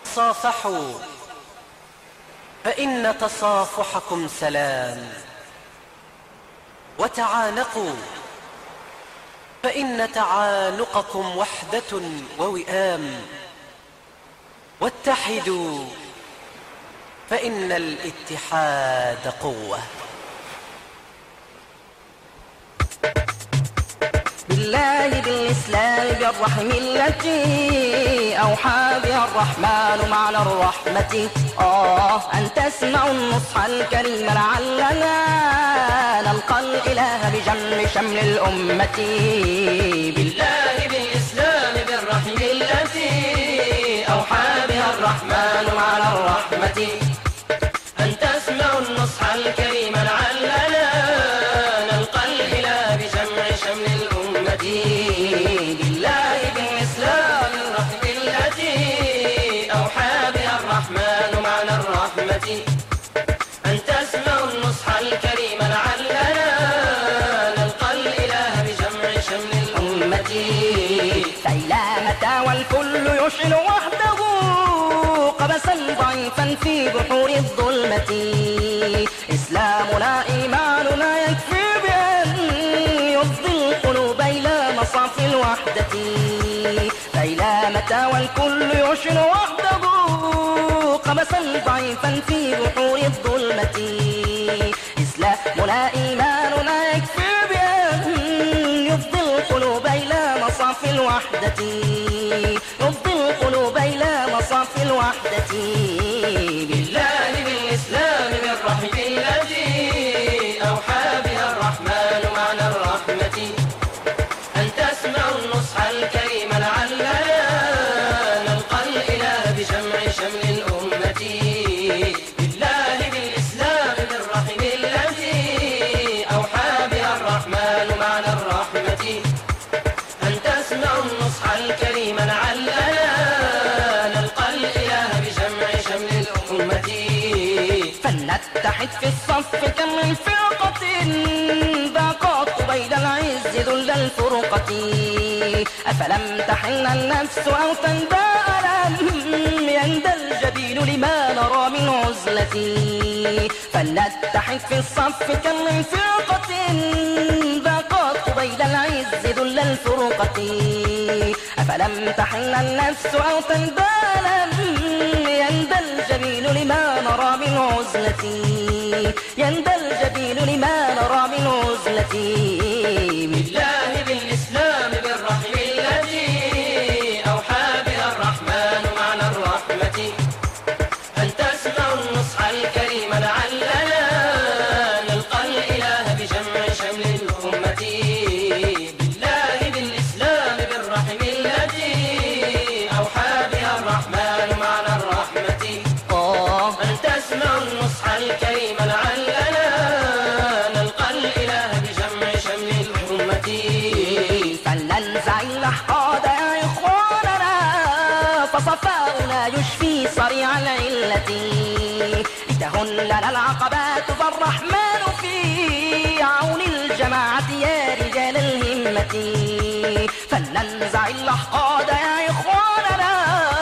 تصافحوا فإن تصافحكم سلام، وتعانقوا فإن تعانقكم وحدة ووئام، واتحدوا فإن الاتحاد قوة. بالله بالإسلام بالرحم التي أوحى بها الرحمن معنى الرحمة، أن تسمعوا النصح الكريم لعلنا نلقى الإله بجمع شمل الأمة. بالله بالإسلام بالرحم التي أوحى بها الرحمن معنى الرحمة، أن تسمعوا النصح الكريم لعلنا نلقى الإله بجمع شمل الأمة. بالله بالإسلام بالرحم التي أوحى بها الرحمن معنى الرحمة، أن تسمعوا النصح الكريم لعلنا نلقى الإله بجمع شمل الأمة. سيلامة والكل يشعل وحده قبسا ضعيفا في بحور الظلمة. إسلامنا إيماننا يكفي بأن يفضي القلوب إلى مصاف الوحدة. سيلامة والكل يشعل وحده قبسا ضعيفا في بحور الظلمة. إسلامنا إيماننا يكفي بأن يفضي القلوب إلى مصاف الوحدة. يفضي القلوب إلى مصاف الوحدة. بالله بالإسلام بالرحم التي أوحى بها الرحمن معنى الرحمة، أن تسمعوا النصح الكريم لعلنا نلقى الإله بجمع شمل الأمة. بالله بالإسلام بالرحم التي أوحى بها الرحمن معنى الرحمة، أن تسمعوا النصح الكريم لعلنا نلقى الإله بجمع شمل الأمة. فلنتحد في الصف كم من فرقة ضاقت بين العز ذل الفرقة. أفلم تحن النفس أو تندأ يندى الجبين لما نرى من عزلة. فلنتحد في الصف كم من فرقة ضاقت بين العز ذل الفرقة. أفلم تحن النفس أو تندأ يندى الجبين لما نرى من عزلة. يندى الجبين لما نرى من عزلة. بالله بالإسلام بالرحم التي أوحى بها الرحمن معنى الرحمة، أن تسمعوا النصح الكريم لعلنا نلقى الإله بجمع شمل الأمة. بالله بالإسلام بالرحم التي أوحى بها الرحمن معنى الرحمة، أن تسمعوا النصح الكريم لعلنا نلقى الإله بجمع شمل الأمة. فلننزع الأحقاد يا إخواننا فصفاؤنا يشفي صريع العلة. لتهن لنا العقبات فالرحمن في عون الجماعة يا رجال الهمة. فلننزع الأحقاد يا إخواننا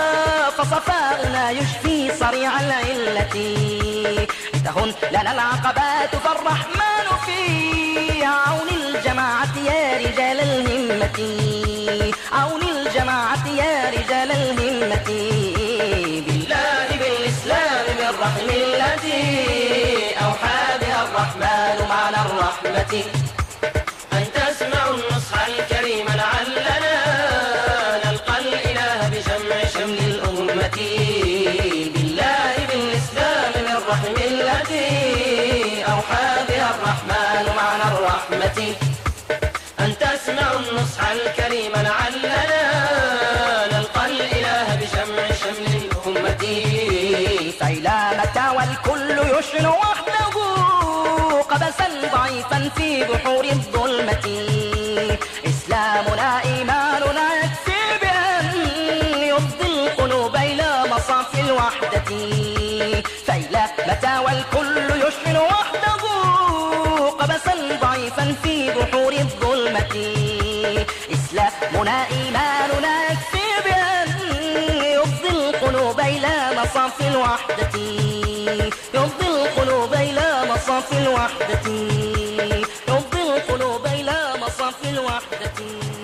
فصفاؤنا يشفي صريع العلة. لتهن لنا العقبات فالرحمن في عون الجماعة يا رجال الهمة. عون الجماعة يا رجال الهمة. بالله بالإسلام بالرحم التي أوحى بها الرحمن معنى الرحمة، أن تسمعوا النصح الكريم لعلنا نلقى الإله بجمع شمل الأمة. بالله بالإسلام بالرحم التي أوحى بها الرحمن معنى الرحمة، أن تسمعوا النصح الكريم لعلنا نلقى الإله بجمع شمل الأمة. سيلامة والكل يشعل وحده قبسا ضعيفا في بحور الظلمة. إسلامنا إيماننا يكفي بأن يفضي القلوب إلى مصاف الوحدة. سيلامة والكل يشعل وحده قبسا ضعيفا في بحور الظلمة. إسلامنا إيماننا يكفي بأن يفضي القلوب إلى الوحدة يفضي القلوب إلى مصاف الوحدة يفضي القلوب إلى مصاف الوحدة